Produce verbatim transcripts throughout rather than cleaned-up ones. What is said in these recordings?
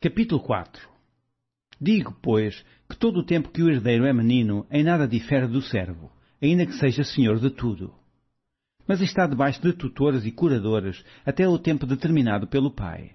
Capítulo quatro. Digo, pois, que todo o tempo que o herdeiro é menino, em nada difere do servo, ainda que seja senhor de tudo. Mas está debaixo de tutores e curadores até o tempo determinado pelo pai.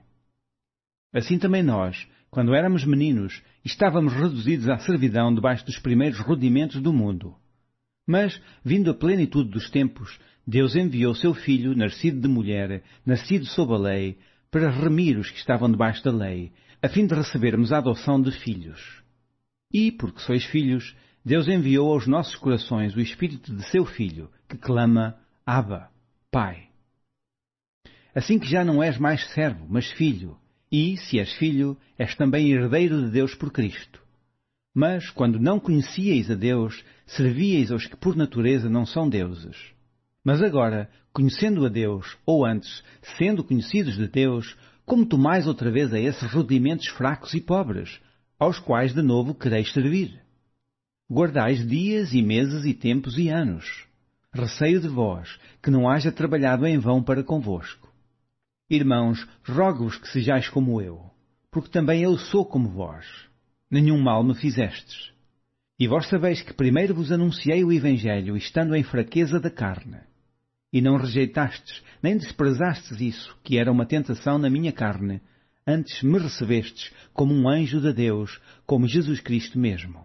Assim também nós, quando éramos meninos, estávamos reduzidos à servidão debaixo dos primeiros rudimentos do mundo. Mas, vindo a plenitude dos tempos, Deus enviou seu Filho, nascido de mulher, nascido sob a lei, para remir os que estavam debaixo da lei, a fim de recebermos a adoção de filhos. E, porque sois filhos, Deus enviou aos nossos corações o Espírito de seu Filho, que clama, Abba, Pai. Assim que já não és mais servo, mas filho, e, se és filho, és também herdeiro de Deus por Cristo. Mas, quando não conhecíeis a Deus, servíeis aos que por natureza não são deuses. Mas agora, conhecendo a Deus, ou antes, sendo conhecidos de Deus, como tomais outra vez a esses rudimentos fracos e pobres, aos quais de novo quereis servir? Guardais dias e meses e tempos e anos. Receio de vós, que não haja trabalhado em vão para convosco. Irmãos, rogo-vos que sejais como eu, porque também eu sou como vós. Nenhum mal me fizestes. E vós sabeis que primeiro vos anunciei o Evangelho, estando em fraqueza da carne. E não rejeitastes, nem desprezastes isso, que era uma tentação na minha carne. Antes me recebestes como um anjo de Deus, como Jesus Cristo mesmo.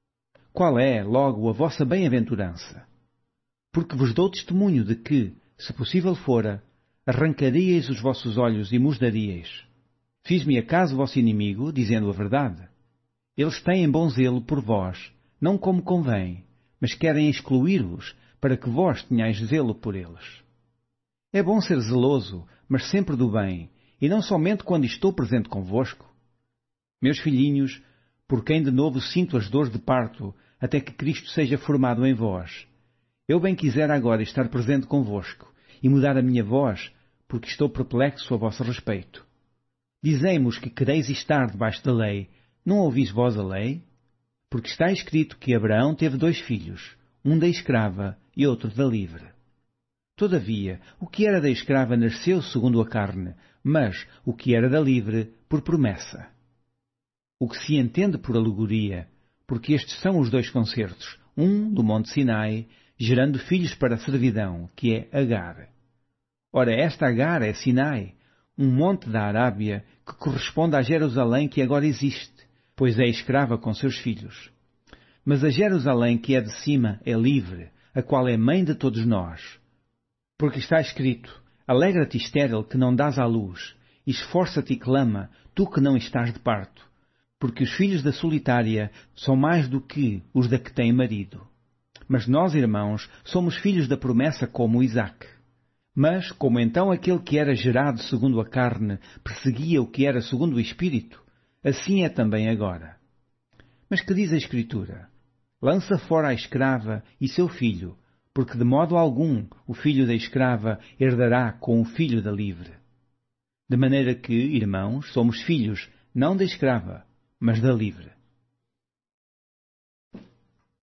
Qual é, logo, a vossa bem-aventurança? Porque vos dou testemunho de que, se possível fora, arrancaríeis os vossos olhos e mos daríeis. Fiz-me acaso vosso inimigo, dizendo a verdade? Eles têm bom zelo por vós, não como convém, mas querem excluir-vos, para que vós tenhais zelo por eles. É bom ser zeloso, mas sempre do bem, e não somente quando estou presente convosco. Meus filhinhos, por quem de novo sinto as dores de parto, até que Cristo seja formado em vós. Eu bem quisera agora estar presente convosco, e mudar a minha voz, porque estou perplexo a vosso respeito. Dizei-mos que quereis estar debaixo da lei, não ouvis vós a lei? Porque está escrito que Abraão teve dois filhos, um da escrava e outro da livre. Todavia, o que era da escrava nasceu segundo a carne, mas o que era da livre, por promessa. O que se entende por alegoria, porque estes são os dois concertos, um do monte Sinai, gerando filhos para a servidão, que é Agar. Ora, esta Agar é Sinai, um monte da Arábia, que corresponde à Jerusalém que agora existe, pois é escrava com seus filhos. Mas a Jerusalém que é de cima é livre, a qual é mãe de todos nós. Porque está escrito, alegra-te estéril que não dás à luz, e esforça-te e clama, tu que não estás de parto, porque os filhos da solitária são mais do que os da que tem marido. Mas nós, irmãos, somos filhos da promessa como Isaque. Mas, como então aquele que era gerado segundo a carne perseguia o que era segundo o Espírito, assim é também agora. Mas que diz a Escritura? Lança fora a escrava e seu filho, porque de modo algum o filho da escrava herdará com o filho da livre. De maneira que, irmãos, somos filhos, não da escrava, mas da livre.